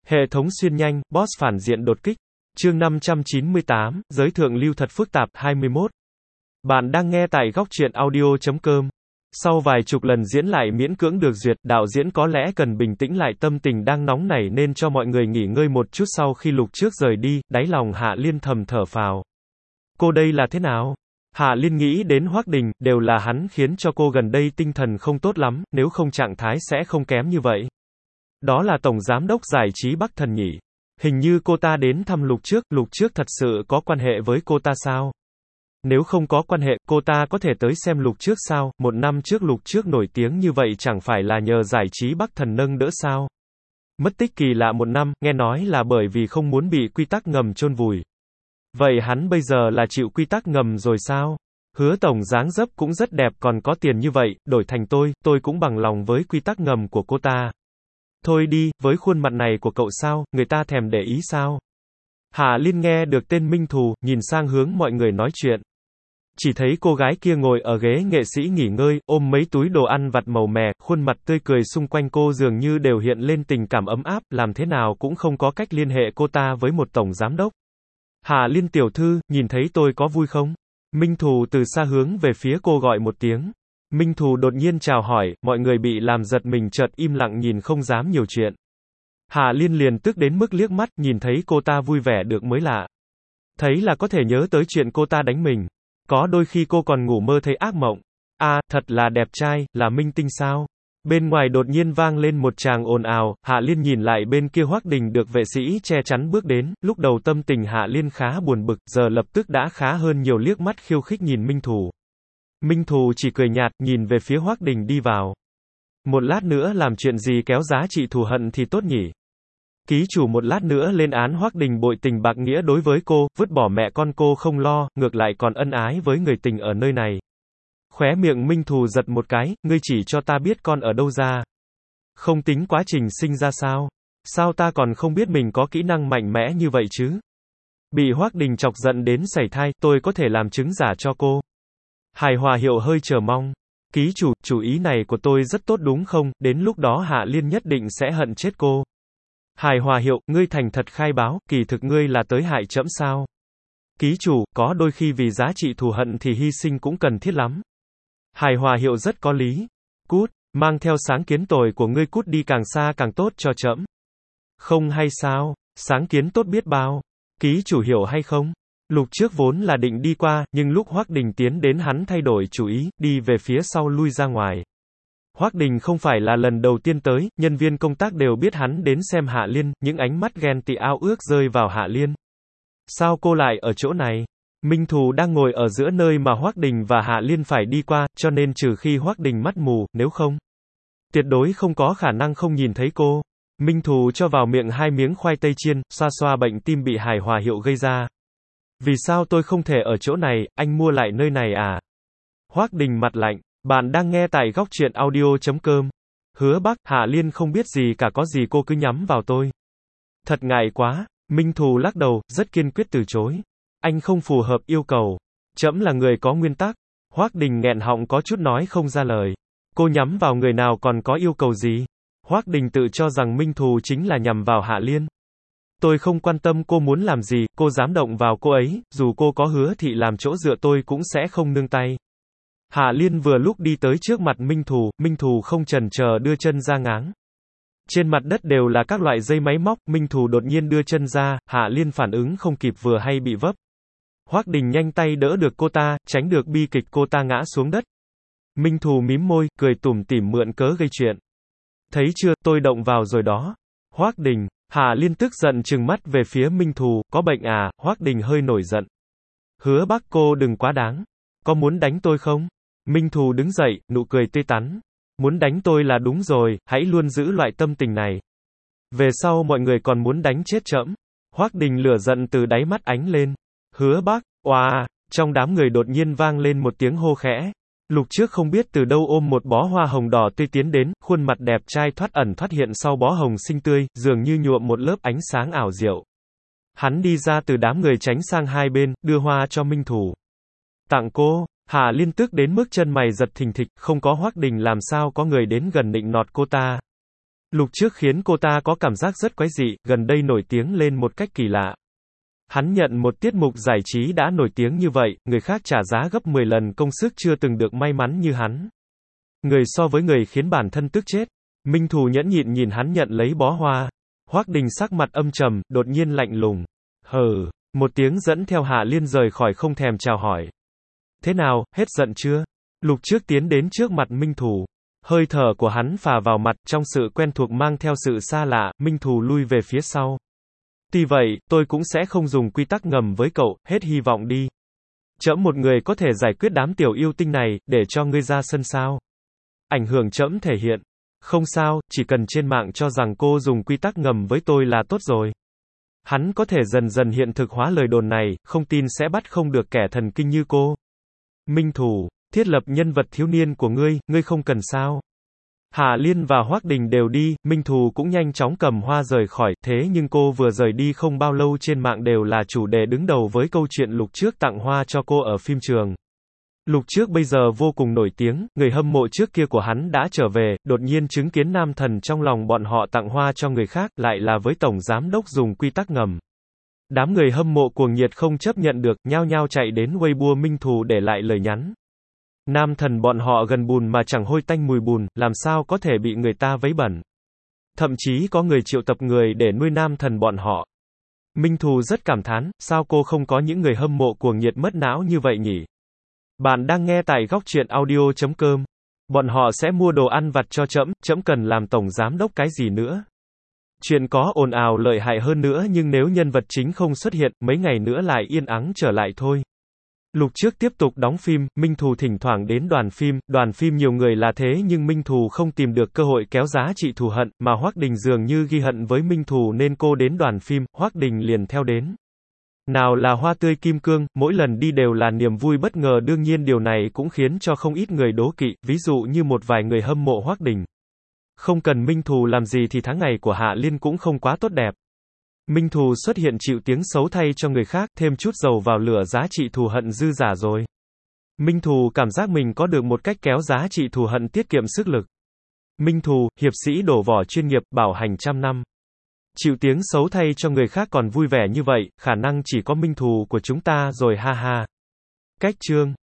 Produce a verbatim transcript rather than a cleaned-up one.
Hệ thống xuyên nhanh, boss phản diện đột kích. Chương năm trăm chín mươi tám, giới thượng lưu thật phức tạp, hai mươi mốt. Bạn đang nghe tại góc truyện audio chấm com. Sau vài chục lần diễn lại miễn cưỡng được duyệt, đạo diễn có lẽ cần bình tĩnh lại tâm tình đang nóng nảy nên cho mọi người nghỉ ngơi một chút. Sau khi Lục Trước rời đi, đáy lòng Hạ Liên thầm thở phào. Cô đây là thế nào? Hạ Liên nghĩ đến Hoắc Đình, đều là hắn khiến cho cô gần đây tinh thần không tốt lắm, nếu không trạng thái sẽ không kém như vậy. Đó là tổng giám đốc giải trí Bắc Thần nhỉ? Hình như cô ta đến thăm Lục Trước, Lục Trước thật sự có quan hệ với cô ta sao? Nếu không có quan hệ, cô ta có thể tới xem Lục Trước sao? Một năm trước Lục Trước nổi tiếng như vậy chẳng phải là nhờ giải trí Bắc Thần nâng đỡ sao? Mất tích kỳ lạ một năm, nghe nói là bởi vì không muốn bị quy tắc ngầm chôn vùi. Vậy hắn bây giờ là chịu quy tắc ngầm rồi sao? Hứa tổng dáng dấp cũng rất đẹp, còn có tiền như vậy, đổi thành tôi, tôi cũng bằng lòng với quy tắc ngầm của cô ta. Thôi đi, với khuôn mặt này của cậu sao, người ta thèm để ý sao? Hạ Liên nghe được tên Minh Thù, nhìn sang hướng mọi người nói chuyện. Chỉ thấy cô gái kia ngồi ở ghế nghệ sĩ nghỉ ngơi, ôm mấy túi đồ ăn vặt màu mè, khuôn mặt tươi cười xung quanh cô dường như đều hiện lên tình cảm ấm áp, làm thế nào cũng không có cách liên hệ cô ta với một tổng giám đốc. Hạ Liên tiểu thư, nhìn thấy tôi có vui không? Minh Thù từ xa hướng về phía cô gọi một tiếng. Minh Thù đột nhiên chào hỏi, mọi người bị làm giật mình chợt im lặng nhìn không dám nhiều chuyện. Hạ Liên liền tức đến mức liếc mắt, nhìn thấy cô ta vui vẻ được mới lạ. Thấy là có thể nhớ tới chuyện cô ta đánh mình. Có đôi khi cô còn ngủ mơ thấy ác mộng. À, thật là đẹp trai, là minh tinh sao? Bên ngoài đột nhiên vang lên một tràng ồn ào, Hạ Liên nhìn lại bên kia Hoắc Đình được vệ sĩ che chắn bước đến, lúc đầu tâm tình Hạ Liên khá buồn bực, giờ lập tức đã khá hơn nhiều, liếc mắt khiêu khích nhìn Minh Thù. Minh Thù chỉ cười nhạt, nhìn về phía Hoắc Đình đi vào. Một lát nữa làm chuyện gì kéo giá trị thù hận thì tốt nhỉ? Ký chủ một lát nữa lên án Hoắc Đình bội tình bạc nghĩa đối với cô, vứt bỏ mẹ con cô không lo, ngược lại còn ân ái với người tình ở nơi này. Khóe miệng Minh Thù giật một cái, ngươi chỉ cho ta biết con ở đâu ra. Không tính quá trình sinh ra sao? Sao ta còn không biết mình có kỹ năng mạnh mẽ như vậy chứ? Bị Hoắc Đình chọc giận đến sảy thai, tôi có thể làm chứng giả cho cô. Hài Hòa Hiệu hơi chờ mong. Ký chủ, chủ ý này của tôi rất tốt đúng không? Đến lúc đó Hạ Liên nhất định sẽ hận chết cô. Hài Hòa Hiệu, ngươi thành thật khai báo, kỳ thực ngươi là tới hại trẫm sao? Ký chủ, có đôi khi vì giá trị thù hận thì hy sinh cũng cần thiết lắm. Hài Hòa Hiệu rất có lý. Cút, mang theo sáng kiến tồi của ngươi cút đi, càng xa càng tốt cho trẫm. Không hay sao? Sáng kiến tốt biết bao. Ký chủ hiểu hay không? Lục Trước vốn là định đi qua, nhưng lúc Hoắc Đình tiến đến hắn thay đổi chủ ý, đi về phía sau lui ra ngoài. Hoắc Đình không phải là lần đầu tiên tới, nhân viên công tác đều biết hắn đến xem Hạ Liên, những ánh mắt ghen tị ao ước rơi vào Hạ Liên. Sao cô lại ở chỗ này? Minh Thù đang ngồi ở giữa nơi mà Hoắc Đình và Hạ Liên phải đi qua, cho nên trừ khi Hoắc Đình mắt mù, nếu không, tuyệt đối không có khả năng không nhìn thấy cô. Minh Thù cho vào miệng hai miếng khoai tây chiên, xoa xoa bệnh tim bị Hài Hòa Hiệu gây ra. Vì sao tôi không thể ở chỗ này, anh mua lại nơi này à? Hoắc Đình mặt lạnh. Bạn đang nghe tại góc truyện audio chấm com. Hứa Bắc, Hạ Liên không biết gì cả, có gì cô cứ nhắm vào tôi. Thật ngại quá. Minh Thù lắc đầu, rất kiên quyết từ chối. Anh không phù hợp yêu cầu. Trẫm là người có nguyên tắc. Hoắc Đình nghẹn họng có chút nói không ra lời. Cô nhắm vào người nào còn có yêu cầu gì? Hoắc Đình tự cho rằng Minh Thù chính là nhằm vào Hạ Liên. Tôi không quan tâm cô muốn làm gì, cô dám động vào cô ấy, dù cô có Hứa Thị làm chỗ dựa tôi cũng sẽ không nương tay. Hạ Liên vừa lúc đi tới trước mặt Minh Thù, Minh Thù không chần chờ đưa chân ra ngáng. Trên mặt đất đều là các loại dây máy móc, Minh Thù đột nhiên đưa chân ra, Hạ Liên phản ứng không kịp vừa hay bị vấp. Hoắc Đình nhanh tay đỡ được cô ta, tránh được bi kịch cô ta ngã xuống đất. Minh Thù mím môi, cười tủm tỉm mượn cớ gây chuyện. Thấy chưa, tôi động vào rồi đó. Hoắc Đình, Hạ Liên tức giận trừng mắt về phía Minh Thù, có bệnh à? Hoắc Đình hơi nổi giận. Hứa Bắc, cô đừng quá đáng. Có muốn đánh tôi không? Minh Thù đứng dậy, nụ cười tươi tắn. Muốn đánh tôi là đúng rồi, hãy luôn giữ loại tâm tình này. Về sau mọi người còn muốn đánh chết trẫm. Hoắc Đình lửa giận từ đáy mắt ánh lên. Hứa Bắc, oà, trong đám người đột nhiên vang lên một tiếng hô khẽ. Lục Trước không biết từ đâu ôm một bó hoa hồng đỏ tươi tiến đến, khuôn mặt đẹp trai thoát ẩn thoát hiện sau bó hồng xinh tươi, dường như nhuộm một lớp ánh sáng ảo diệu. Hắn đi ra từ đám người tránh sang hai bên, đưa hoa cho Minh Thù. Tặng cô. Hạ Liên tức đến mức chân mày giật thình thịch, không có Hoắc Đình làm sao có người đến gần nịnh nọt cô ta. Lục Trước khiến cô ta có cảm giác rất quái dị, gần đây nổi tiếng lên một cách kỳ lạ. Hắn nhận một tiết mục giải trí đã nổi tiếng như vậy, người khác trả giá gấp mười lần công sức chưa từng được may mắn như hắn. Người so với người khiến bản thân tức chết. Minh Thù nhẫn nhịn nhìn hắn nhận lấy bó hoa. Hoắc Đình sắc mặt âm trầm, đột nhiên lạnh lùng. Hừ, một tiếng dẫn theo Hạ Liên rời khỏi không thèm chào hỏi. Thế nào, hết giận chưa? Lục Trước tiến đến trước mặt Minh Thù. Hơi thở của hắn phả vào mặt, trong sự quen thuộc mang theo sự xa lạ, Minh Thù lui về phía sau. Tuy vậy, tôi cũng sẽ không dùng quy tắc ngầm với cậu, hết hy vọng đi. Trẫm một người có thể giải quyết đám tiểu yêu tinh này, để cho ngươi ra sân sao? Ảnh hưởng trẫm thể hiện. Không sao, chỉ cần trên mạng cho rằng cô dùng quy tắc ngầm với tôi là tốt rồi. Hắn có thể dần dần hiện thực hóa lời đồn này, không tin sẽ bắt không được kẻ thần kinh như cô. Minh Thù, thiết lập nhân vật thiếu niên của ngươi, ngươi không cần sao? Hạ Liên và Hoắc Đình đều đi, Minh Thù cũng nhanh chóng cầm hoa rời khỏi, thế nhưng cô vừa rời đi không bao lâu trên mạng đều là chủ đề đứng đầu với câu chuyện Lục Trước tặng hoa cho cô ở phim trường. Lục Trước bây giờ vô cùng nổi tiếng, người hâm mộ trước kia của hắn đã trở về, đột nhiên chứng kiến nam thần trong lòng bọn họ tặng hoa cho người khác, lại là với tổng giám đốc dùng quy tắc ngầm. Đám người hâm mộ cuồng nhiệt không chấp nhận được, nhao nhao chạy đến Weibo Minh Thù để lại lời nhắn. Nam thần bọn họ gần bùn mà chẳng hôi tanh mùi bùn, làm sao có thể bị người ta vấy bẩn. Thậm chí có người triệu tập người để nuôi nam thần bọn họ. Minh Thù rất cảm thán, sao cô không có những người hâm mộ cuồng nhiệt mất não như vậy nhỉ? Bạn đang nghe tại góc truyện audio chấm com. Bọn họ sẽ mua đồ ăn vặt cho trẫm, trẫm cần làm tổng giám đốc cái gì nữa? Chuyện có ồn ào lợi hại hơn nữa nhưng nếu nhân vật chính không xuất hiện, mấy ngày nữa lại yên ắng trở lại thôi. Lục Trước tiếp tục đóng phim, Minh Thù thỉnh thoảng đến đoàn phim, đoàn phim nhiều người là thế nhưng Minh Thù không tìm được cơ hội kéo giá trị thù hận, mà Hoắc Đình dường như ghi hận với Minh Thù nên cô đến đoàn phim, Hoắc Đình liền theo đến. Nào là hoa tươi kim cương, mỗi lần đi đều là niềm vui bất ngờ, đương nhiên điều này cũng khiến cho không ít người đố kỵ, ví dụ như một vài người hâm mộ Hoắc Đình. Không cần Minh Thù làm gì thì tháng ngày của Hạ Liên cũng không quá tốt đẹp. Minh Thù xuất hiện chịu tiếng xấu thay cho người khác, thêm chút dầu vào lửa giá trị thù hận dư giả rồi. Minh Thù cảm giác mình có được một cách kéo giá trị thù hận tiết kiệm sức lực. Minh Thù, hiệp sĩ đổ vỏ chuyên nghiệp, bảo hành trăm năm. Chịu tiếng xấu thay cho người khác còn vui vẻ như vậy, khả năng chỉ có Minh Thù của chúng ta rồi ha ha. Cách chương